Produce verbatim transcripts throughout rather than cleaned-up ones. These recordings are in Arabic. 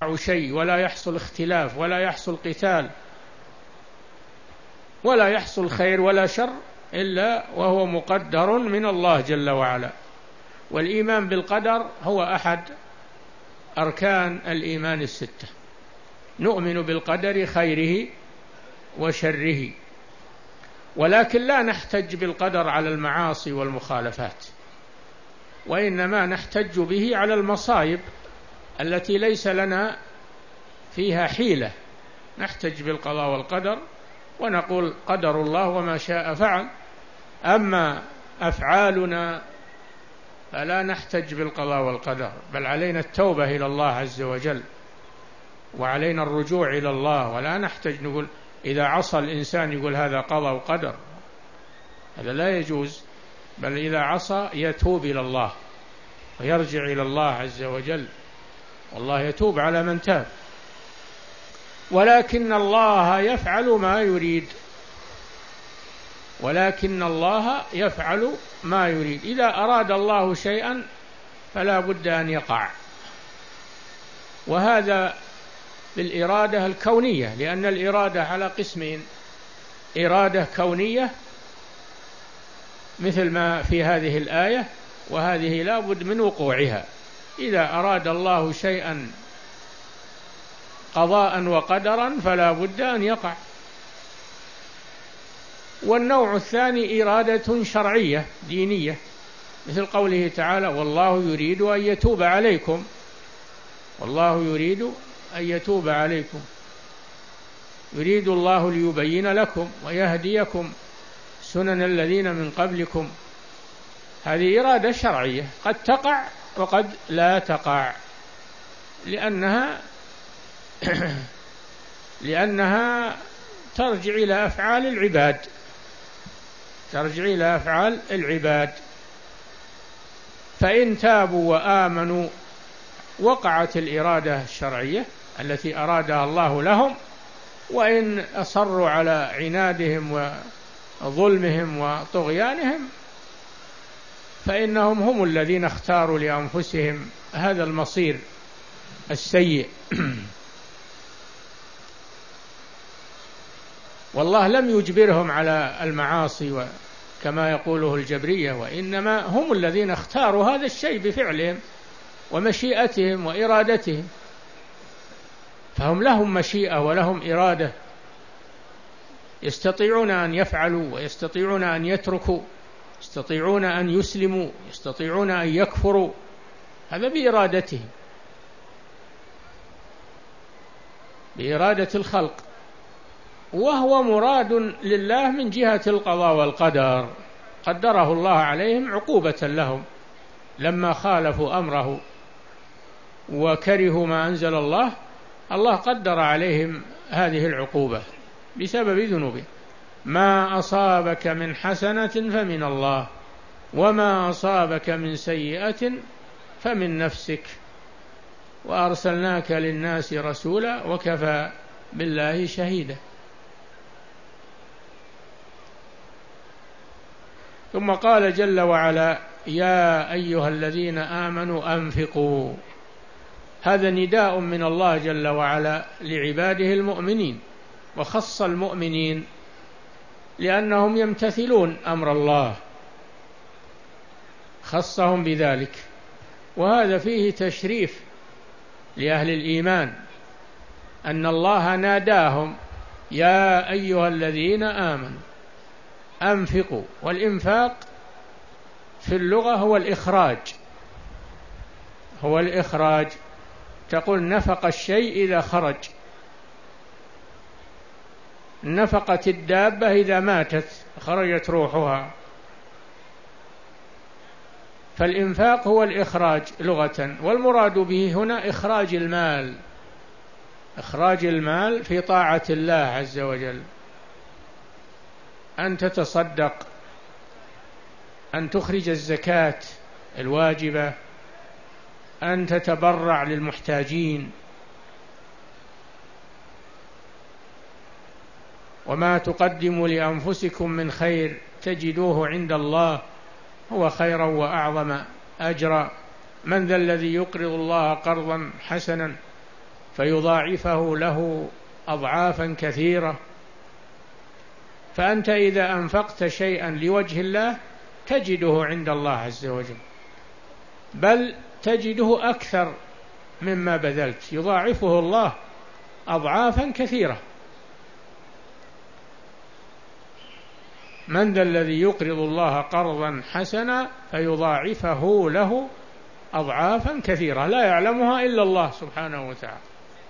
شيء ولا يحصل اختلاف ولا يحصل قتال ولا يحصل خير ولا شر إلا وهو مقدر من الله جل وعلا. والإيمان بالقدر هو أحد أركان الإيمان الستة، نؤمن بالقدر خيره وشره، ولكن لا نحتج بالقدر على المعاصي والمخالفات، وإنما نحتج به على المصائب التي ليس لنا فيها حيلة، نحتج بالقضاء والقدر ونقول قدر الله وما شاء فعل. أما أفعالنا فلا نحتج بالقضاء والقدر، بل علينا التوبة إلى الله عز وجل، وعلينا الرجوع إلى الله، ولا نحتج نقول إذا عصى الإنسان يقول هذا قضاء وقدر، هذا لا يجوز، بل إذا عصى يتوب إلى الله ويرجع إلى الله عز وجل، والله يتوب على من تاب. ولكن الله يفعل ما يريد، ولكن الله يفعل ما يريد، إذا أراد الله شيئا فلا بد أن يقع، وهذا بالإرادة الكونية، لأن الإرادة على قسمين: إرادة كونية مثل ما في هذه الآية، وهذه لا بد من وقوعها، إذا أراد الله شيئا قضاء وقدرا فلا بد أن يقع. والنوع الثاني إرادة شرعية دينية، مثل قوله تعالى: والله يريد أن يتوب عليكم، والله يريد أن يتوب عليكم، يريد الله ليبين لكم ويهديكم سنن الذين من قبلكم. هذه إرادة شرعية قد تقع وقد لا تقع، لأنها لأنها ترجع إلى أفعال العباد، ترجع إلى أفعال العباد. فإن تابوا وآمنوا وقعت الإرادة الشرعية التي أرادها الله لهم، وإن أصروا على عنادهم وظلمهم وطغيانهم فإنهم هم الذين اختاروا لأنفسهم هذا المصير السيء. والله لم يجبرهم على المعاصي كما يقوله الجبرية، وإنما هم الذين اختاروا هذا الشيء بفعلهم ومشيئتهم وإرادتهم، فهم لهم مشيئة ولهم إرادة، يستطيعون أن يفعلوا ويستطيعون أن يتركوا، يستطيعون أن يسلموا، يستطيعون أن يكفروا، هذا بإرادتهم، بإرادة الخلق، وهو مراد لله من جهة القضاء والقدر، قدره الله عليهم عقوبة لهم لما خالفوا أمره وكرهوا ما أنزل الله، الله قدر عليهم هذه العقوبة بسبب ذنوبهم. ما أصابك من حسنة فمن الله، وما أصابك من سيئة فمن نفسك، وأرسلناك للناس رسولا وكفى بالله شهيدا. ثم قال جل وعلا: يا أيها الذين آمنوا أنفقوا. هذا نداء من الله جل وعلا لعباده المؤمنين، وخص المؤمنين لأنهم يمتثلون أمر الله، خصهم بذلك، وهذا فيه تشريف لأهل الإيمان أن الله ناداهم: يا أيها الذين آمنوا أنفقوا. والإنفاق في اللغة هو الإخراج، هو الإخراج، تقول نفق الشيء إذا خرج، نفقت الدابة إذا ماتت خرجت روحها، فالإنفاق هو الإخراج لغة، والمراد به هنا إخراج المال، إخراج المال في طاعة الله عز وجل، أن تتصدق، أن تخرج الزكاة الواجبة، أن تتبرع للمحتاجين. وما تقدموا لأنفسكم من خير تجدوه عند الله هو خيرا وأعظم أجرا. من ذا الذي يقرض الله قرضا حسنا فيضاعفه له أضعافا كثيرة. فأنت إذا أنفقت شيئا لوجه الله تجده عند الله عز وجل، بل تجده أكثر مما بذلت، يضاعفه الله أضعافا كثيرة. من ذا الذي يقرض الله قرضا حسنا فيضاعفه له أضعافا كثيرة لا يعلمها إلا الله سبحانه وتعالى.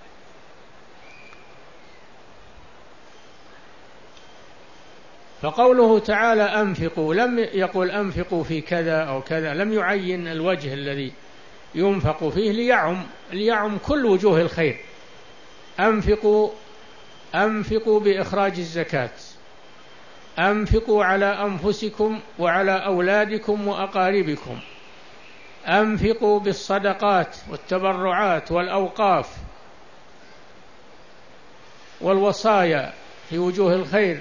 فقوله تعالى أنفقوا لم يقل أنفقوا في كذا أو كذا، لم يعين الوجه الذي ينفق فيه ليعم ليعم كل وجوه الخير. أنفقوا أنفقوا بإخراج الزكاة، أنفقوا على أنفسكم وعلى أولادكم وأقاربكم، أنفقوا بالصدقات والتبرعات والأوقاف والوصايا في وجوه الخير.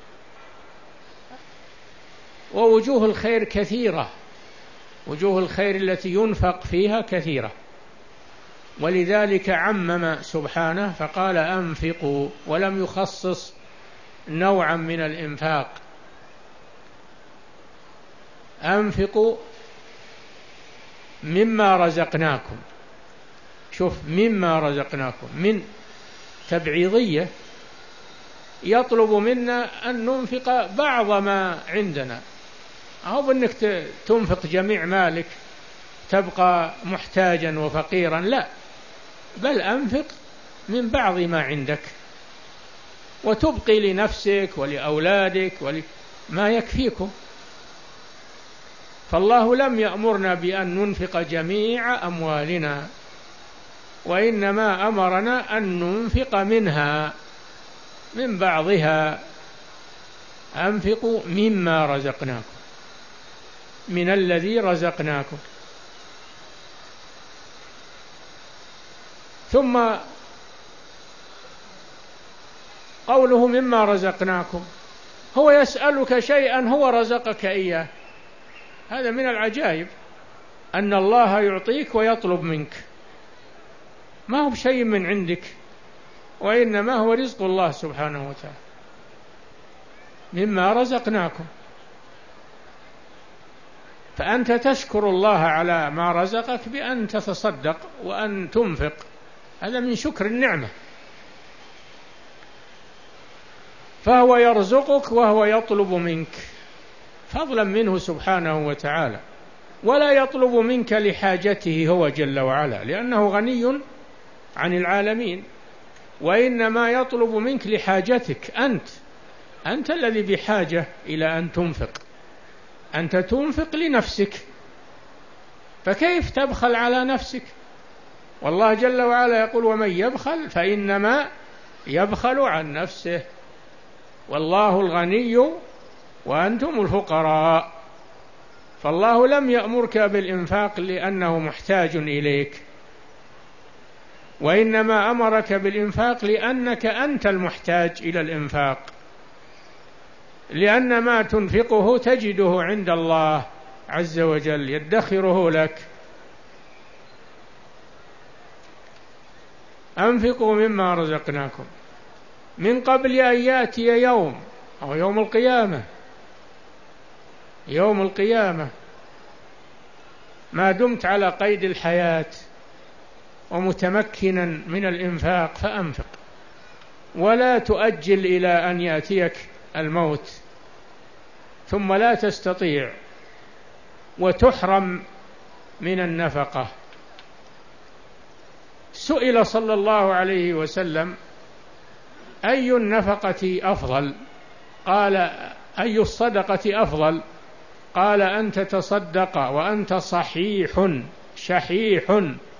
ووجوه الخير كثيرة، وجوه الخير التي ينفق فيها كثيرة، ولذلك عمم سبحانه فقال أنفقوا ولم يخصص نوعا من الإنفاق. أنفقوا مما رزقناكم. شوف، مما رزقناكم من تبعيضية، يطلب منا أن ننفق بعض ما عندنا، أو بأنك تنفق جميع مالك تبقى محتاجا وفقيرا، لا، بل أنفق من بعض ما عندك وتبقي لنفسك ولأولادك ولما يكفيكم. فالله لم يأمرنا بأن ننفق جميع أموالنا، وإنما أمرنا أن ننفق منها من بعضها. أنفقوا مما رزقناكم، من الذي رزقناكم. ثم قوله مما رزقناكم، هو يسألك شيئا هو رزقك إياه. هذا من العجائب أن الله يعطيك ويطلب منك، ما هو بشيء من عندك، وإنما هو رزق الله سبحانه وتعالى. مما رزقناكم، فأنت تشكر الله على ما رزقك بأن تتصدق وأن تنفق، هذا من شكر النعمة. فهو يرزقك وهو يطلب منك فضلا منه سبحانه وتعالى، ولا يطلب منك لحاجته هو جل وعلا لأنه غني عن العالمين، وإنما يطلب منك لحاجتك أنت، أنت الذي بحاجة إلى أن تنفق. أنت تنفق لنفسك، فكيف تبخل على نفسك؟ والله جل وعلا يقول ومن يبخل فإنما يبخل عن نفسه، والله الغني وأنتم الفقراء. فالله لم يأمرك بالإنفاق لأنه محتاج إليك، وإنما أمرك بالإنفاق لأنك أنت المحتاج إلى الإنفاق، لأن ما تنفقه تجده عند الله عز وجل يدخره لك. أنفقوا مما رزقناكم من قبل أن يأتي يوم، أو يوم القيامة، يوم القيامة ما دمت على قيد الحياة ومتمكنا من الإنفاق فأنفق، ولا تؤجل إلى أن يأتيك الموت ثم لا تستطيع وتحرم من النفقة. سئل صلى الله عليه وسلم أي النفقة أفضل؟ قال أي الصدقة أفضل؟ قال أن تتصدق وأنت صحيح شحيح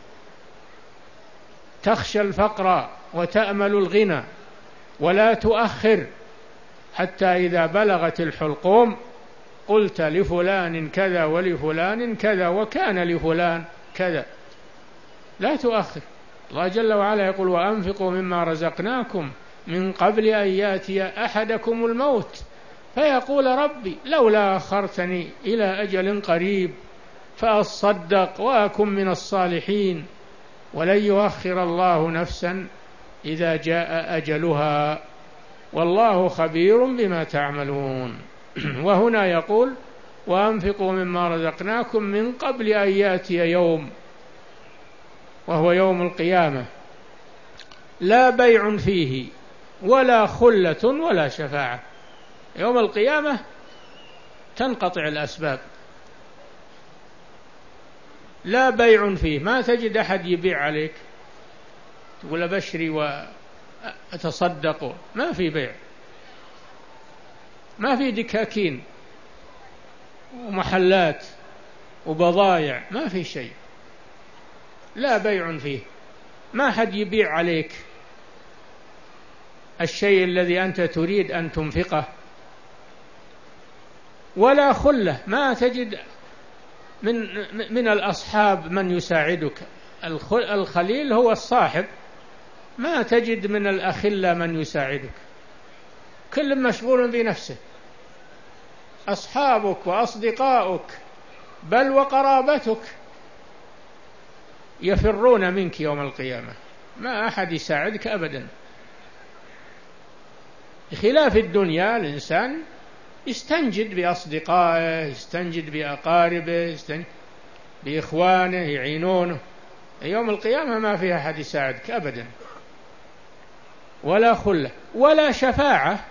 تخشى الفقر وتأمل الغنى، ولا تؤخر حتى إذا بلغت الحلقوم قلت لفلان كذا ولفلان كذا وكان لفلان كذا. لا تؤخر. الله جل وعلا يقول وأنفقوا مما رزقناكم من قبل أن يأتي أحدكم الموت فيقول ربي لولا أخرتني إلى أجل قريب فأصدق وأكن من الصالحين ولن يؤخر الله نفسا إذا جاء أجلها والله خبير بما تعملون. وهنا يقول وأنفقوا مما رزقناكم من قبل أن يأتي يوم وهو يوم القيامة لا بيع فيه ولا خلة ولا شفاعة. يوم القيامة تنقطع الأسباب، لا بيع فيه، ما تجد أحد يبيع عليك تقول بشري وأتصدق، ما في بيع، ما في دكاكين ومحلات وبضايع، ما في شيء، لا بيع فيه، ما حد يبيع عليك الشيء الذي أنت تريد أن تنفقه، ولا خلة، ما تجد من من الأصحاب من يساعدك. الخليل هو الصاحب، ما تجد من الأخلة من يساعدك، كل مشغول بنفسه. أصحابك وأصدقاؤك بل وقرابتك يفرون منك يوم القيامة، ما أحد يساعدك أبدا. خلاف الدنيا الإنسان يستنجد بأصدقائه، يستنجد بأقاربه، يستنجد بإخوانه يعينونه. يوم القيامة ما فيها أحد يساعدك أبدا، ولا خلة ولا شفاعة.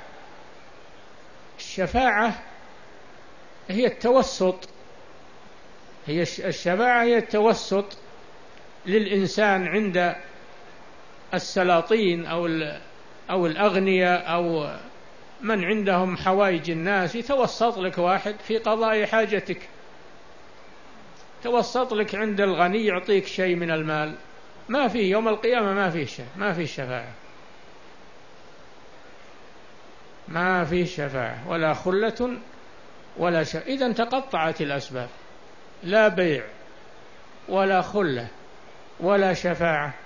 الشفاعة هي التوسط، هي الشفاعة هي التوسط للإنسان عند السلاطين أو أو الأغنياء أو من عندهم حوائج الناس، يتوسط لك واحد في قضاء حاجتك، توسط لك عند الغني يعطيك شيء من المال. ما في يوم القيامة ما في شيء، ما في شفاعة، ما في شفاعة ولا خلة ولا شفاعة. إذن تقطعت الأسباب، لا بيع ولا خلة ولا شفاعة.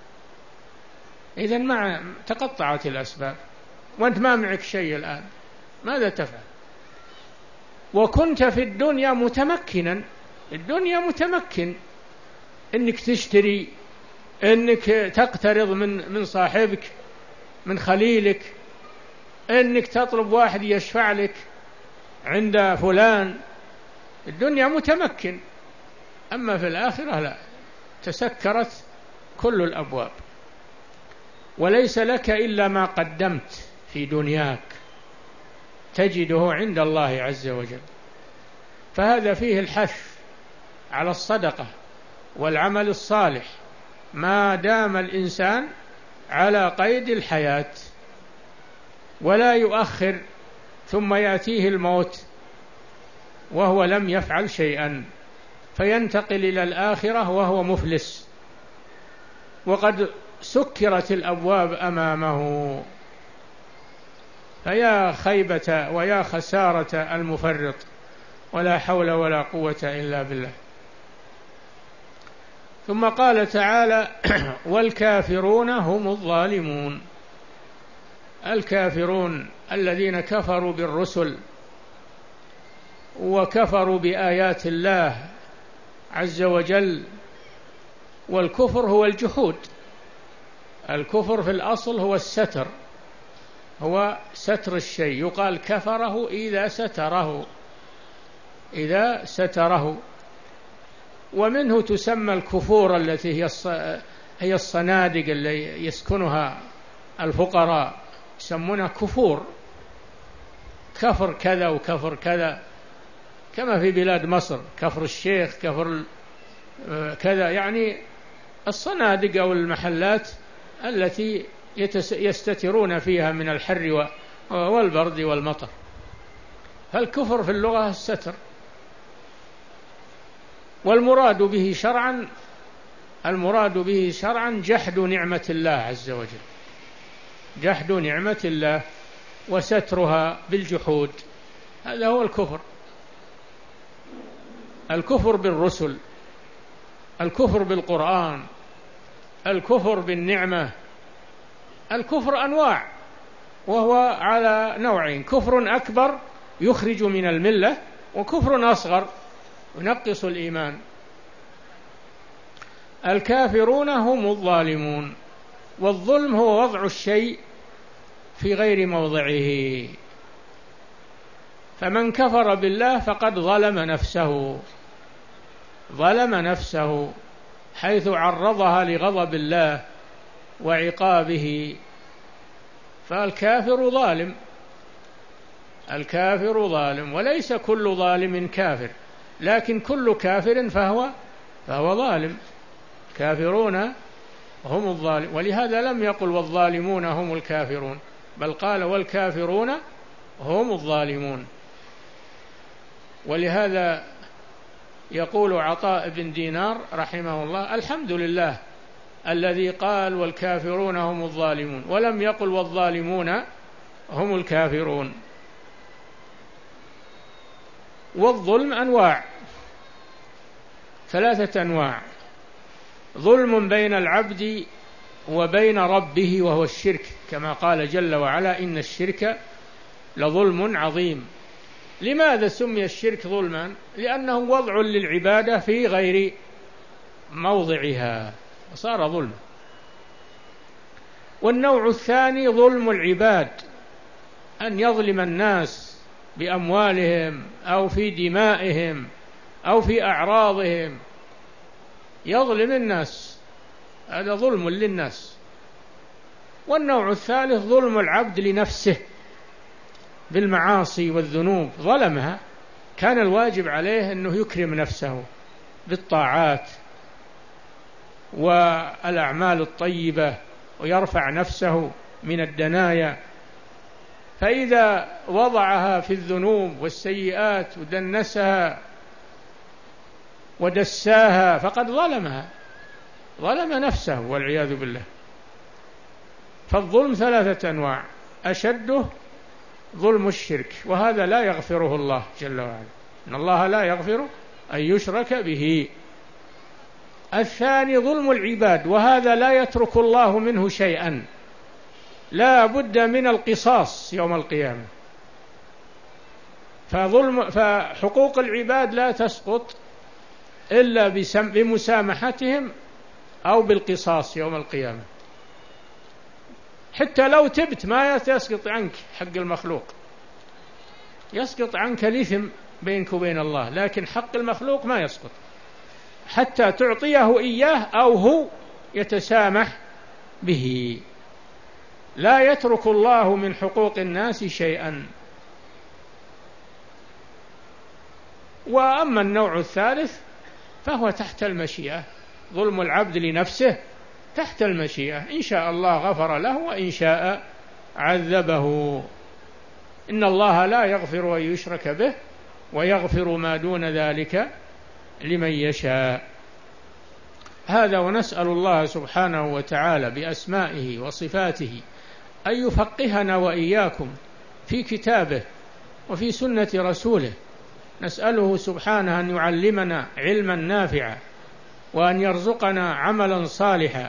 إذن مع تقطعت الأسباب وأنت ما معك شيء الآن، ماذا تفعل؟ وكنت في الدنيا متمكنا، الدنيا متمكن إنك تشتري، إنك تقترض من من صاحبك، من خليلك، إنك تطلب واحد يشفع لك عند فلان، الدنيا متمكن. أما في الآخرة لا، تسكرت كل الأبواب، وليس لك إلا ما قدمت في دنياك تجده عند الله عز وجل. فهذا فيه الحث على الصدقة والعمل الصالح ما دام الإنسان على قيد الحياة، ولا يؤخر ثم يأتيه الموت وهو لم يفعل شيئا فينتقل إلى الآخرة وهو مفلس وقد سكرت الأبواب أمامه. فيا خيبة ويا خسارة المفرط، ولا حول ولا قوة إلا بالله. ثم قال تعالى والكافرون هم الظالمون. الكافرون الذين كفروا بالرسل وكفروا بآيات الله عز وجل. والكفر هو الجحود، الكفر في الأصل هو الستر، هو ستر الشيء، يقال كفره إذا ستره، إذا ستره. ومنه تسمى الكفور التي هي هي الصنادق اللي يسكنها الفقراء، يسمونها كفور، كفر كذا وكفر كذا، كما في بلاد مصر كفر الشيخ، كفر كذا، يعني الصنادق أو المحلات التي يستترون فيها من الحر والبرد والمطر. فالكفر في اللغة الستر، والمراد به شرعا المراد به شرعا جحد نعمة الله عز وجل، جحد نعمة الله وسترها بالجحود، هذا هو الكفر. الكفر بالرسل، الكفر بالقرآن، الكفر بالنعمة. الكفر أنواع، وهو على نوعين: كفر أكبر يخرج من الملة، وكفر أصغر ينقص الإيمان. الكافرون هم الظالمون، والظلم هو وضع الشيء في غير موضعه، فمن كفر بالله فقد ظلم نفسه، ظلم نفسه حيث عرضها لغضب الله وعقابه، فالكافر ظالم، الكافر ظالم، وليس كل ظالم كافر، لكن كل كافر فهو فهو ظالم. كافرون هم الظالم، ولهذا لم يقل والظالمون هم الكافرون، بل قال والكافرون هم الظالمون. ولهذا يقول عطاء بن دينار رحمه الله: الحمد لله الذي قال والكافرون هم الظالمون ولم يقل والظالمون هم الكافرون. والظلم أنواع، ثلاثة أنواع: ظلم بين العبد وبين ربه وهو الشرك، كما قال جل وعلا: إن الشرك لظلم عظيم. لماذا سمي الشرك ظلما؟ لأنه وضع للعبادة في غير موضعها صار ظلم. والنوع الثاني ظلم العباد، أن يظلم الناس بأموالهم أو في دمائهم أو في أعراضهم، يظلم الناس، هذا ظلم للناس. والنوع الثالث ظلم العبد لنفسه بالمعاصي والذنوب، ظلمها، كان الواجب عليه أنه يكرم نفسه بالطاعات والأعمال الطيبة ويرفع نفسه من الدنايا، فإذا وضعها في الذنوب والسيئات ودنسها ودساها فقد ظلمها، ظلم نفسه والعياذ بالله. فالظلم ثلاثة أنواع: أشده ظلم الشرك، وهذا لا يغفره الله جل وعلا، إن الله لا يغفر أن يشرك به. الثاني ظلم العباد، وهذا لا يترك الله منه شيئا، لا بد من القصاص يوم القيامة. فظلم فحقوق العباد لا تسقط إلا بمسامحتهم أو بالقصاص يوم القيامة. حتى لو تبت ما يسقط عنك حق المخلوق، يسقط عنك الإثم بينك وبين الله، لكن حق المخلوق ما يسقط حتى تعطيه إياه أو هو يتسامح به. لا يترك الله من حقوق الناس شيئا. وأما النوع الثالث فهو تحت المشيئة، ظلم العبد لنفسه تحت المشيئة، إن شاء الله غفر له وإن شاء عذبه. إن الله لا يغفر أن يشرك به ويغفر ما دون ذلك لمن يشاء. هذا، ونسأل الله سبحانه وتعالى بأسمائه وصفاته أن يفقهنا وإياكم في كتابه وفي سنة رسوله. نسأله سبحانه أن يعلمنا علما نافعا، وأن يرزقنا عملا صالحا،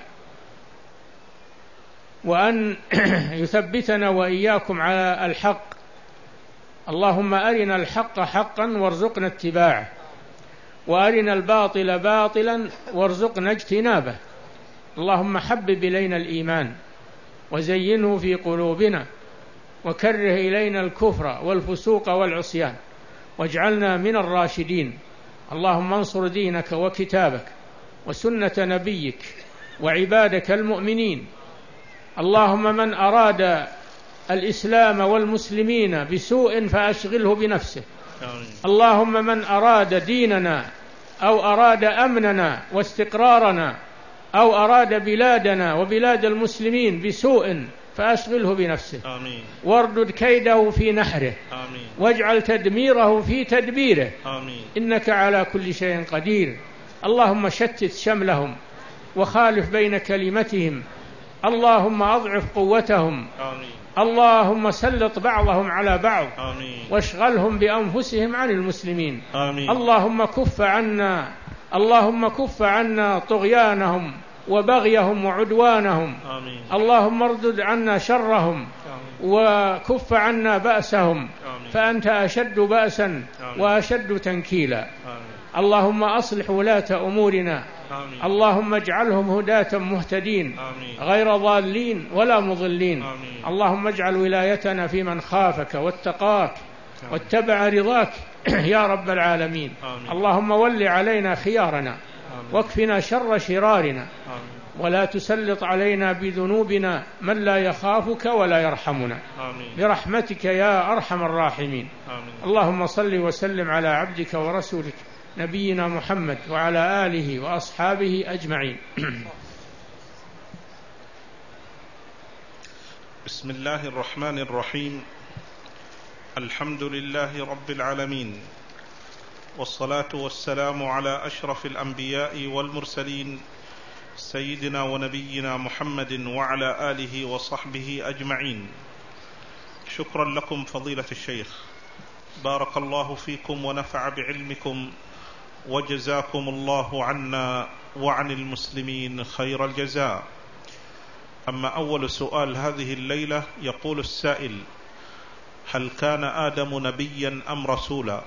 وأن يثبتنا وإياكم على الحق. اللهم أرنا الحق حقا وارزقنا اتباعه، وأرنا الباطل باطلا وارزقنا اجتنابه. اللهم حبب إلينا الإيمان وزينه في قلوبنا، وكره إلينا الكفر والفسوق والعصيان، واجعلنا من الراشدين. اللهم انصر دينك وكتابك وسنة نبيك وعبادك المؤمنين. اللهم من أراد الإسلام والمسلمين بسوء فأشغله بنفسه. اللهم من أراد ديننا أو أراد أمننا واستقرارنا أو أراد بلادنا وبلاد المسلمين بسوء فأشغله بنفسه. آمين. واردد كيده في نحره. آمين. واجعل تدميره في تدبيره. آمين. إنك على كل شيء قدير. اللهم شتت شملهم وخالف بين كلمتهم. اللهم أضعف قوتهم. آمين. اللهم سلط بعضهم على بعض. آمين. واشغلهم بأنفسهم عن المسلمين. آمين. اللهم كف عنا اللهم كف عنا طغيانهم وبغيهم وعدوانهم. آمين. اللهم اردد عنا شرهم. آمين. وكف عنا بأسهم. آمين. فأنت أشد بأسا. آمين. وأشد تنكيلا. آمين. اللهم أصلح ولاة أمورنا. آمين. اللهم اجعلهم هداة مهتدين. آمين. غير ضالين ولا مضلين. آمين. اللهم اجعل ولايتنا في من خافك واتقاك آمين. واتبع رضاك يا رب العالمين. آمين. اللهم ول علينا خيارنا. آمين. واكفنا شر شرارنا. آمين. ولا تسلط علينا بذنوبنا من لا يخافك ولا يرحمنا. آمين. برحمتك يا أرحم الراحمين. آمين. اللهم صل وسلم على عبدك ورسولك نبينا محمد وعلى آله وأصحابه أجمعين. بسم الله الرحمن الرحيم. الحمد لله رب العالمين، والصلاة والسلام على أشرف الأنبياء والمرسلين سيدنا ونبينا محمد وعلى آله وصحبه أجمعين. شكرا لكم فضيلة الشيخ، بارك الله فيكم ونفع بعلمكم، وجزاكم الله عنا وعن المسلمين خير الجزاء. أما أول سؤال هذه الليلة، يقول السائل: هل كان آدم نبيا أم رسولا؟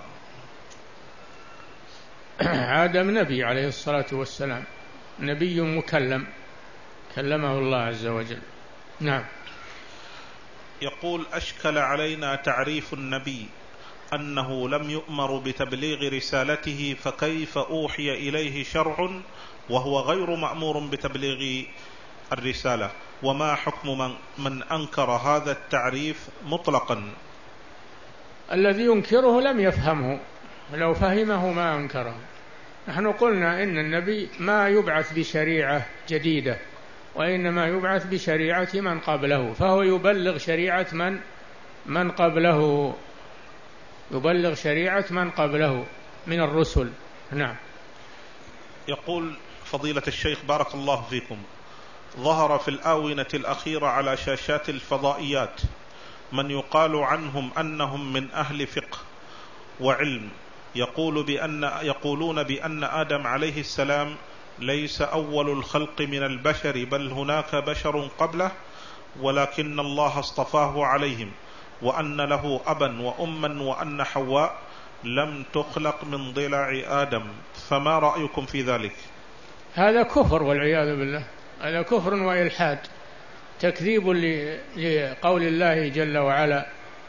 آدم نبي عليه الصلاة والسلام، نبي مكلم، كلمه الله عز وجل. نعم. يقول: أشكل علينا تعريف النبي أنه لم يؤمر بتبليغ رسالته، فكيف أوحي إليه شرع وهو غير مأمور بتبليغ الرسالة؟ وما حكم من, من أنكر هذا التعريف مطلقا؟ الذي ينكره لم يفهمه، لو فهمه ما أنكره. نحن قلنا إن النبي ما يبعث بشريعة جديدة، وإنما يبعث بشريعة من قبله، فهو يبلغ شريعة من من قبله، يبلغ شريعة من قبله من الرسل. نعم. يقول فضيلة الشيخ بارك الله فيكم: ظهر في الآونة الأخيرة على شاشات الفضائيات من يقال عنهم أنهم من أهل فقه وعلم، يقول بأن يقولون بأن آدم عليه السلام ليس أول الخلق من البشر، بل هناك بشر قبله، ولكن الله اصطفاه عليهم، وأن له أبا وأما، وأن حواء لم تخلق من ضلع آدم. فما رأيكم في ذلك؟ هذا كفر والعياذ بالله، هذا كفر وإلحاد، تكذيب لقول الله جل وعلا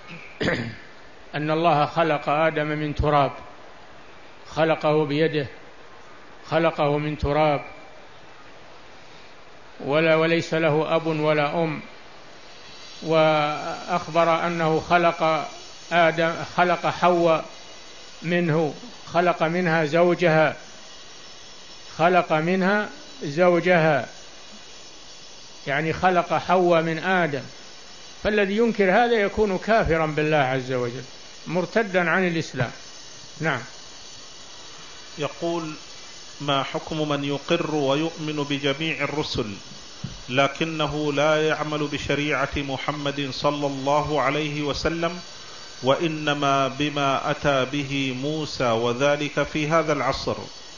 أن الله خلق آدم من تراب، خلقه بيده، خلقه من تراب، ولا وليس له أب ولا أم. وأخبر أنه خلق آدم، خلق حواء منه، خلق منها زوجها، خلق منها زوجها يعني خلق حواء من آدم. فالذي ينكر هذا يكون كافرا بالله عز وجل، مرتدا عن الإسلام. نعم. يقول: ما حكم من يقر ويؤمن بجميع الرسل لكنه لا يعمل بشريعة محمد صلى الله عليه وسلم، وإنما بما أتى به موسى، وذلك في هذا العصر؟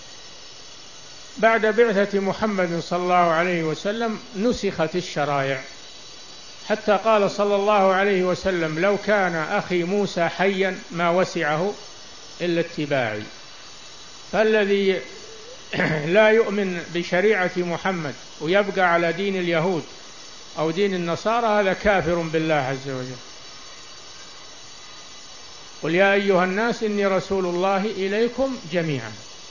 بعد بعثة محمد صلى الله عليه وسلم نسخت الشرائع، حتى قال صلى الله عليه وسلم: لو كان أخي موسى حيا ما وسعه إلا اتباعي. فالذي لا يؤمن بشريعة محمد ويبقى على دين اليهود أو دين النصارى هذا كافر بالله عز وجل. قل يا أيها الناس إني رسول الله إليكم جميعا.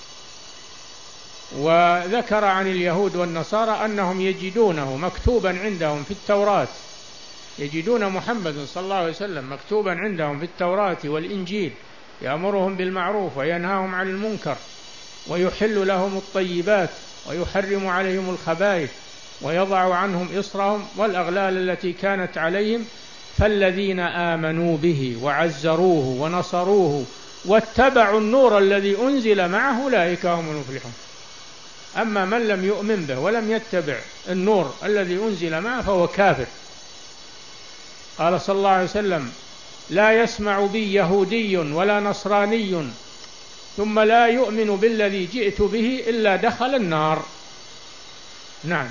وذكر عن اليهود والنصارى أنهم يجدونه مكتوبا عندهم في التوراة، يجدون محمد صلى الله عليه وسلم مكتوبا عندهم في التوراة والإنجيل، يأمرهم بالمعروف وينهاهم عن المنكر، ويحل لهم الطيبات ويحرم عليهم الخبائث، ويضع عنهم إصرهم والأغلال التي كانت عليهم. فالذين آمنوا به وعزروه ونصروه واتبعوا النور الذي أنزل معه أولئك هم المفلحون. أما من لم يؤمن به ولم يتبع النور الذي أنزل معه فهو كافر. قال صلى الله عليه وسلم: لا يسمع بي يهودي ولا نصراني ثم لا يؤمن بالذي جئت به إلا دخل النار. نعم.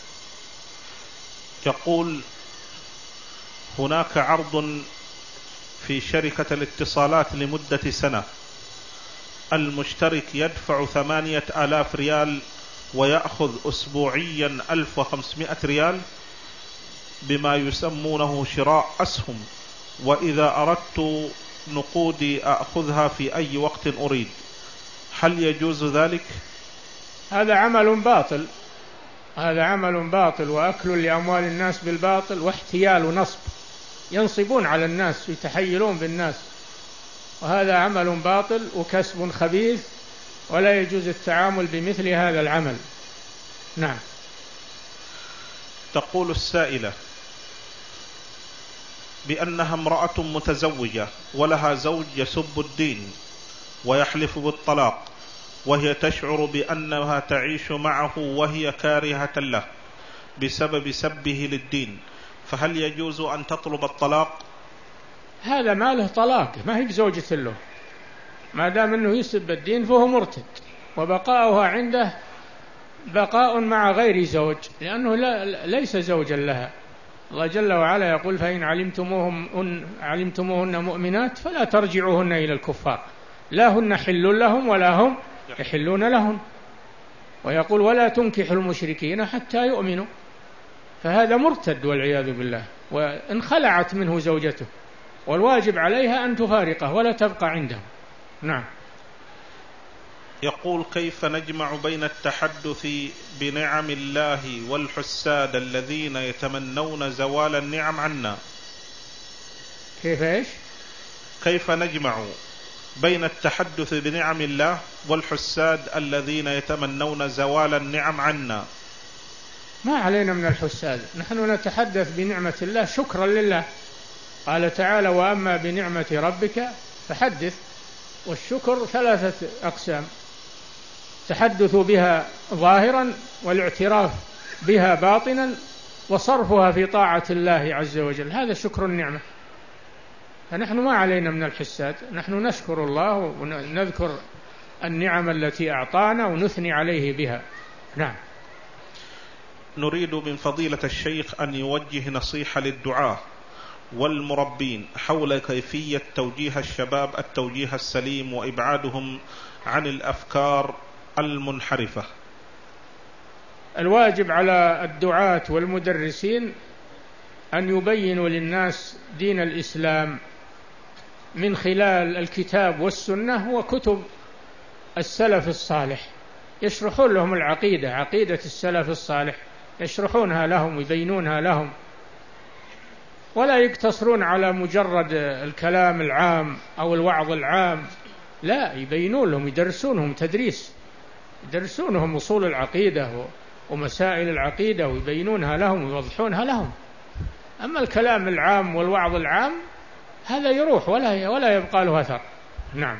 يقول: هناك عرض في شركة الاتصالات لمدة سنة المشترك يدفع ثمانية آلاف ريال ويأخذ أسبوعيا ألف وخمسمائة ريال بما يسمونه شراء أسهم، وإذا أردت نقودي أخذها في أي وقت أريد، هل يجوز ذلك؟ هذا عمل باطل، هذا عمل باطل وأكل لأموال الناس بالباطل واحتيال ونصب، ينصبون على الناس ويتحيلون بالناس، وهذا عمل باطل وكسب خبيث، ولا يجوز التعامل بمثل هذا العمل. نعم. تقول السائلة بأنها امرأة متزوجة ولها زوج يسب الدين ويحلف بالطلاق، وهي تشعر بأنها تعيش معه وهي كارهة له بسبب سبه للدين، فهل يجوز أن تطلب الطلاق؟ هذا ما له طلاق، ما هي بزوجة له، ما دام أنه يسب الدين فهو مرتد، وبقاؤها عنده بقاء مع غير زوج، لأنه لا ليس زوجا لها. الله جل وعلا يقول: فإن علمتموهن, علمتموهن مؤمنات فلا ترجعوهن إلى الكفار، لا هن حل لهم ولا هم يحلون لهم. ويقول: ولا تنكحوا المشركين حتى يؤمنوا. فهذا مرتد والعياذ بالله، وإن خلعت منه زوجته، والواجب عليها أن تفارقه ولا تبقى عنده. نعم. يقول: كيف نجمع بين التحدث بنعم الله والحساد الذين يتمنون زوال النعم عنا؟ كيف إيش؟ كيف نجمع بين التحدث بنعم الله والحساد الذين يتمنون زوال النعم عنا؟ ما علينا من الحساد، نحن نتحدث بنعمة الله شكرا لله. قال تعالى: وأما بنعمة ربك فحدث. والشكر ثلاثة أقسام: التحدث بها ظاهرا، والاعتراف بها باطنا، وصرفها في طاعة الله عز وجل، هذا شكر النعمة. فنحن ما علينا من الحساد، نحن نشكر الله ونذكر النعم التي أعطانا ونثني عليه بها. نعم. نريد من فضيلة الشيخ أن يوجه نصيحة للدعاة والمربين حول كيفية توجيه الشباب التوجيه السليم وإبعادهم عن الأفكار المنحرفة. الواجب على الدعاة والمدرسين أن يبينوا للناس دين الإسلام من خلال الكتاب والسنة وكتب السلف الصالح، يشرحون لهم العقيدة، عقيدة السلف الصالح، يشرحونها لهم ويبينونها لهم، ولا يقتصرون على مجرد الكلام العام أو الوعظ العام، لا، يبينون لهم، يدرسونهم تدريس، يدرسونهم أصول العقيدة ومسائل العقيدة ويبينونها لهم ويوضحونها لهم. أما الكلام العام والوعظ العام هذا يروح ولا ولا يبقى له أثر. نعم.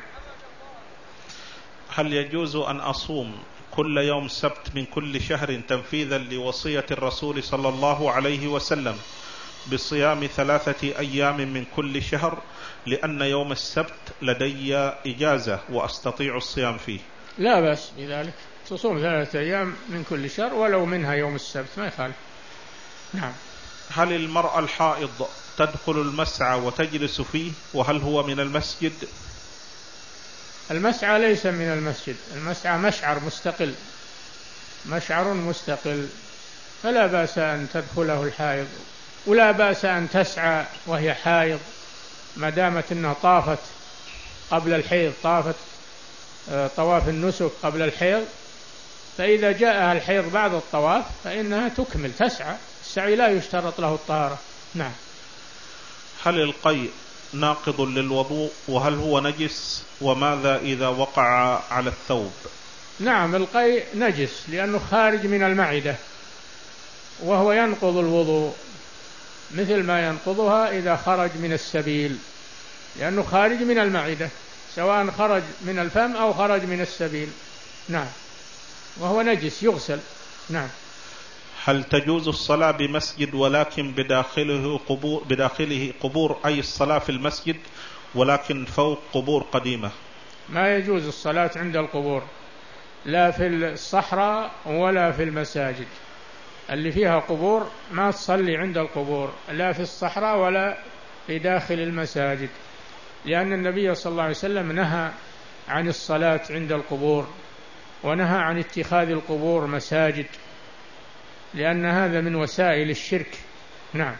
هل يجوز أن أصوم كل يوم سبت من كل شهر تنفيذا لوصية الرسول صلى الله عليه وسلم بصيام ثلاثة أيام من كل شهر، لأن يوم السبت لدي إجازة وأستطيع الصيام فيه؟ لا بأس بذلك، تصوم ثلاثة أيام من كل شهر ولو منها يوم السبت، ما يخالف. نعم. هل المرأة الحائض تدخل المسعى وتجلس فيه، وهل هو من المسجد؟ المسعى ليس من المسجد، المسعى مشعر مستقل، مشعر مستقل، فلا بأس أن تدخله الحائض، ولا بأس أن تسعى وهي حائض ما دامت أنها طافت قبل الحيض، طافت طواف النسك قبل الحيض، فإذا جاءها الحيض بعد الطواف فإنها تكمل تسعى، السعي لا يشترط له الطهارة. نعم. هل القيء ناقض للوضوء، وهل هو نجس، وماذا إذا وقع على الثوب؟ نعم، القيء نجس لأنه خارج من المعدة، وهو ينقض الوضوء مثل ما ينقضها إذا خرج من السبيل، لأنه خارج من المعدة، سواء خرج من الفم أو خرج من السبيل. نعم، وهو نجس يغسل. نعم. هل تجوز الصلاة بمسجد ولكن بداخله قبور, بداخله قبور أي الصلاة في المسجد ولكن فوق قبور قديمة؟ ما يجوز الصلاة عند القبور، لا في الصحراء ولا في المساجد اللي فيها قبور، ما تصلي عند القبور لا في الصحراء ولا في داخل المساجد، لأن النبي صلى الله عليه وسلم نهى عن الصلاة عند القبور، ونهى عن اتخاذ القبور مساجد، لأن هذا من وسائل الشرك. نعم.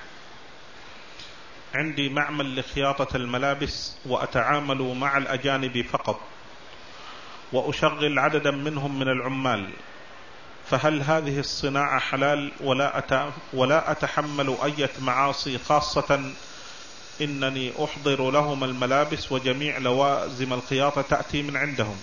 عندي معمل لخياطة الملابس وأتعامل مع الأجانب فقط، وأشغل عددا منهم من العمال، فهل هذه الصناعة حلال ولا ولا أتحمل أي معاصي، خاصة إنني أحضر لهم الملابس وجميع لوازم الخياطة تأتي من عندهم؟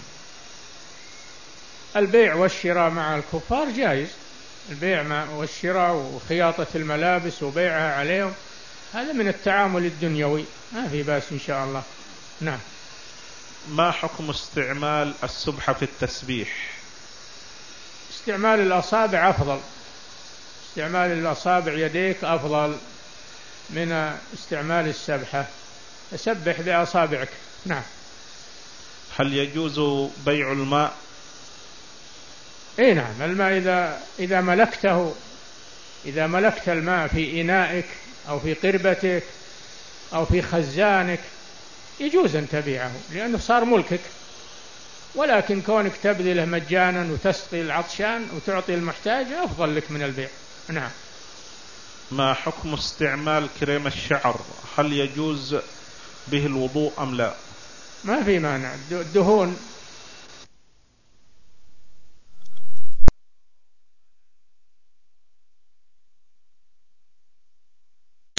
البيع والشراء مع الكفار جائز، البيع والشراء وخياطة الملابس وبيعها عليهم هذا من التعامل الدنيوي، ما في بأس إن شاء الله. نعم. ما حكم استعمال السبحة في التسبيح؟ استعمال الأصابع أفضل، استعمال الأصابع يديك أفضل من استعمال السبحة، تسبح بأصابعك. نعم. هل يجوز بيع الماء؟ اي نعم، الماء إذا إذا ملكته، إذا ملكت الماء في إنائك أو في قربتك أو في خزانك يجوز أن تبيعه، لأنه صار ملكك، ولكن كونك تبذله مجانا وتسقي العطشان وتعطي المحتاج أفضل لك من البيع. نعم. ما حكم استعمال كريم الشعر؟ هل يجوز به الوضوء أم لا؟ ما في مانع، الدهون